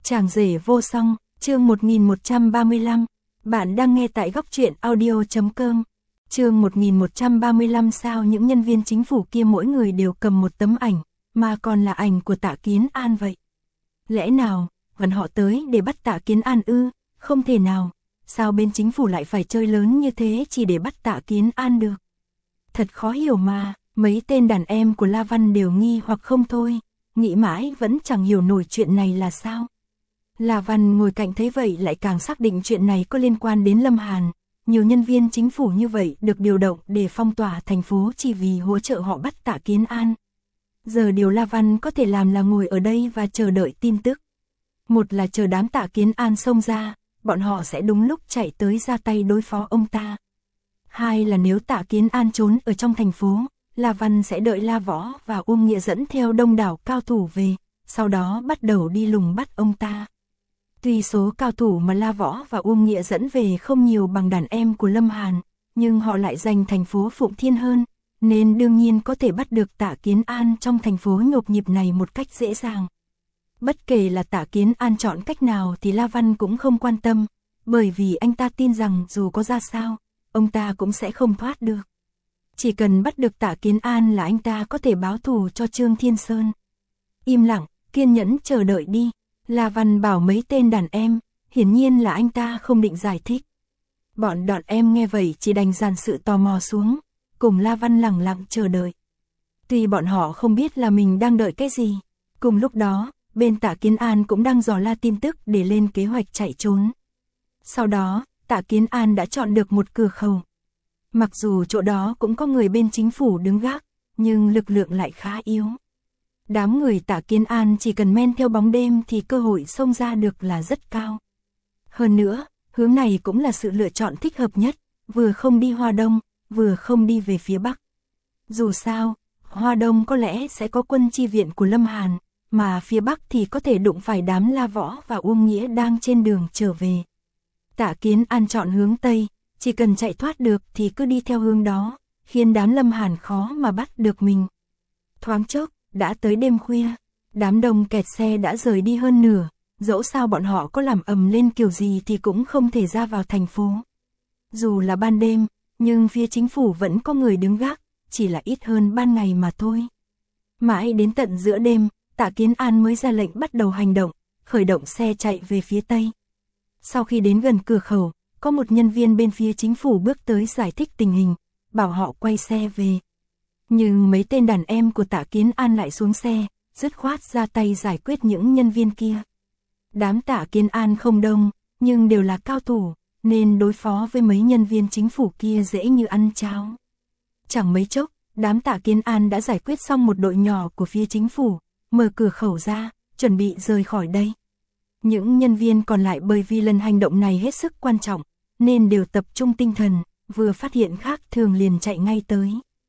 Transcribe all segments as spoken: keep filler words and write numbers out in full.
Chàng rể vô song, chương một nghìn một trăm ba mươi lăm. Bạn đang nghe tại góc truyện audio chấm com. Chương một nghìn một trăm ba mươi lăm. Sao những nhân viên chính phủ kia mỗi người đều cầm một tấm ảnh, mà còn là ảnh của Tạ Kiến An vậy? Lẽ nào, vẫn họ tới để bắt Tạ Kiến An ư? Không thể nào, sao bên chính phủ lại phải chơi lớn như thế chỉ để bắt Tạ Kiến An được? Thật khó hiểu mà, mấy tên đàn em của La Văn đều nghi hoặc không thôi, nghĩ mãi vẫn chẳng hiểu nổi chuyện này là sao. La Văn ngồi cạnh thấy vậy lại càng xác định chuyện này có liên quan đến Lâm Hàn. Nhiều nhân viên chính phủ như vậy được điều động để phong tỏa thành phố chỉ vì hỗ trợ họ bắt Tạ Kiến An. Giờ điều La Văn có thể làm là ngồi ở đây và chờ đợi tin tức. Một là chờ đám Tạ Kiến An xông ra, bọn họ sẽ đúng lúc chạy tới ra tay đối phó ông ta. Hai là nếu Tạ Kiến An trốn ở trong thành phố, La Văn sẽ đợi La Võ và Uông Nghĩa dẫn theo đông đảo cao thủ về, sau đó bắt đầu đi lùng bắt ông ta. Tuy số cao thủ mà La Võ và Uông Nghĩa dẫn về không nhiều bằng đàn em của Lâm Hàn, nhưng họ lại giành thành phố Phụng Thiên hơn, nên đương nhiên có thể bắt được Tạ Kiến An trong thành phố nhộp nhịp này một cách dễ dàng. Bất kể là Tạ Kiến An chọn cách nào thì La Văn cũng không quan tâm, bởi vì anh ta tin rằng dù có ra sao, ông ta cũng sẽ không thoát được. Chỉ cần bắt được Tạ Kiến An là anh ta có thể báo thù cho Trương Thiên Sơn. Im lặng, kiên nhẫn chờ đợi đi. La Văn bảo mấy tên đàn em, hiển nhiên là anh ta không định giải thích. Bọn đàn em nghe vậy chỉ đành dàn sự tò mò xuống, cùng La Văn lặng lặng chờ đợi. Tuy bọn họ không biết là mình đang đợi cái gì, cùng lúc đó, bên Tạ Kiến An cũng đang dò la tin tức để lên kế hoạch chạy trốn. Sau đó, Tạ Kiến An đã chọn được một cửa khẩu. Mặc dù chỗ đó cũng có người bên chính phủ đứng gác, nhưng lực lượng lại khá yếu. Đám người Tạ Kiến An chỉ cần men theo bóng đêm thì cơ hội xông ra được là rất cao. Hơn nữa, hướng này cũng là sự lựa chọn thích hợp nhất, vừa không đi Hoa Đông, vừa không đi về phía Bắc. Dù sao, Hoa Đông có lẽ sẽ có quân chi viện của Lâm Hàn, mà phía Bắc thì có thể đụng phải đám La Võ và Uông Nghĩa đang trên đường trở về. Tạ Kiến An chọn hướng Tây, chỉ cần chạy thoát được thì cứ đi theo hướng đó, khiến đám Lâm Hàn khó mà bắt được mình. Thoáng chốc, đã tới đêm khuya, đám đông kẹt xe đã rời đi hơn nửa, dẫu sao bọn họ có làm ầm lên kiểu gì thì cũng không thể ra vào thành phố. Dù là ban đêm, nhưng phía chính phủ vẫn có người đứng gác, chỉ là ít hơn ban ngày mà thôi. Mãi đến tận giữa đêm, Tạ Kiến An mới ra lệnh bắt đầu hành động, khởi động xe chạy về phía Tây. Sau khi đến gần cửa khẩu, có một nhân viên bên phía chính phủ bước tới giải thích tình hình, bảo họ quay xe về. Nhưng mấy tên đàn em của Tạ Kiến An lại xuống xe, dứt khoát ra tay giải quyết những nhân viên kia. Đám Tạ Kiến An không đông, nhưng đều là cao thủ, nên đối phó với mấy nhân viên chính phủ kia dễ như ăn cháo. Chẳng mấy chốc, đám Tạ Kiến An đã giải quyết xong một đội nhỏ của phía chính phủ, mở cửa khẩu ra, chuẩn bị rời khỏi đây. Những nhân viên còn lại bởi vì lần hành động này hết sức quan trọng, nên đều tập trung tinh thần, vừa phát hiện khác thường liền chạy ngay tới.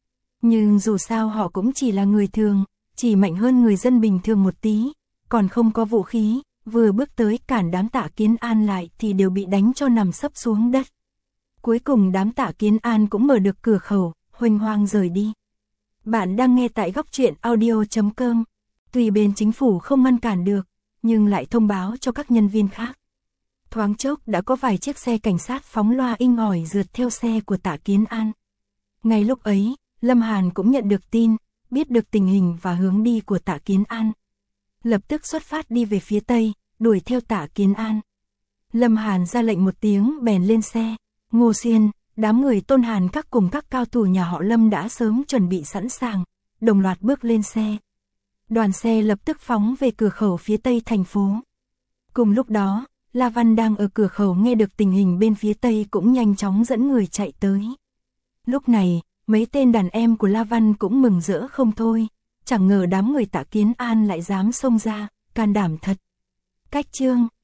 Nhưng dù sao họ cũng chỉ là người thường, chỉ mạnh hơn người dân bình thường một tí, còn không có vũ khí, vừa bước tới cản đám Tạ Kiến An lại thì đều bị đánh cho nằm sấp xuống đất. Cuối cùng đám Tạ Kiến An cũng mở được cửa khẩu, huênh hoang rời đi. Bạn đang nghe tại góc truyện audio chấm com. Tuy bên chính phủ không ngăn cản được, nhưng lại thông báo cho các nhân viên khác. Thoáng chốc đã có vài chiếc xe cảnh sát phóng loa inh ỏi rượt theo xe của Tạ Kiến An. Ngay lúc ấy, Lâm Hàn cũng nhận được tin, biết được tình hình và hướng đi của Tạ Kiến An. Lập tức xuất phát đi về phía Tây, đuổi theo Tạ Kiến An. Lâm Hàn ra lệnh một tiếng bèn lên xe. Ngô Xuyên, đám người Tôn Hàn các cùng các cao thủ nhà họ Lâm đã sớm chuẩn bị sẵn sàng, đồng loạt bước lên xe. Đoàn xe lập tức phóng về cửa khẩu phía Tây thành phố. Cùng lúc đó, La Văn đang ở cửa khẩu nghe được tình hình bên phía Tây cũng nhanh chóng dẫn người chạy tới. Lúc này, mấy tên đàn em của La Văn cũng mừng rỡ không thôi, chẳng ngờ đám người Tạ Kiến An lại dám xông ra, can đảm thật. Cách chương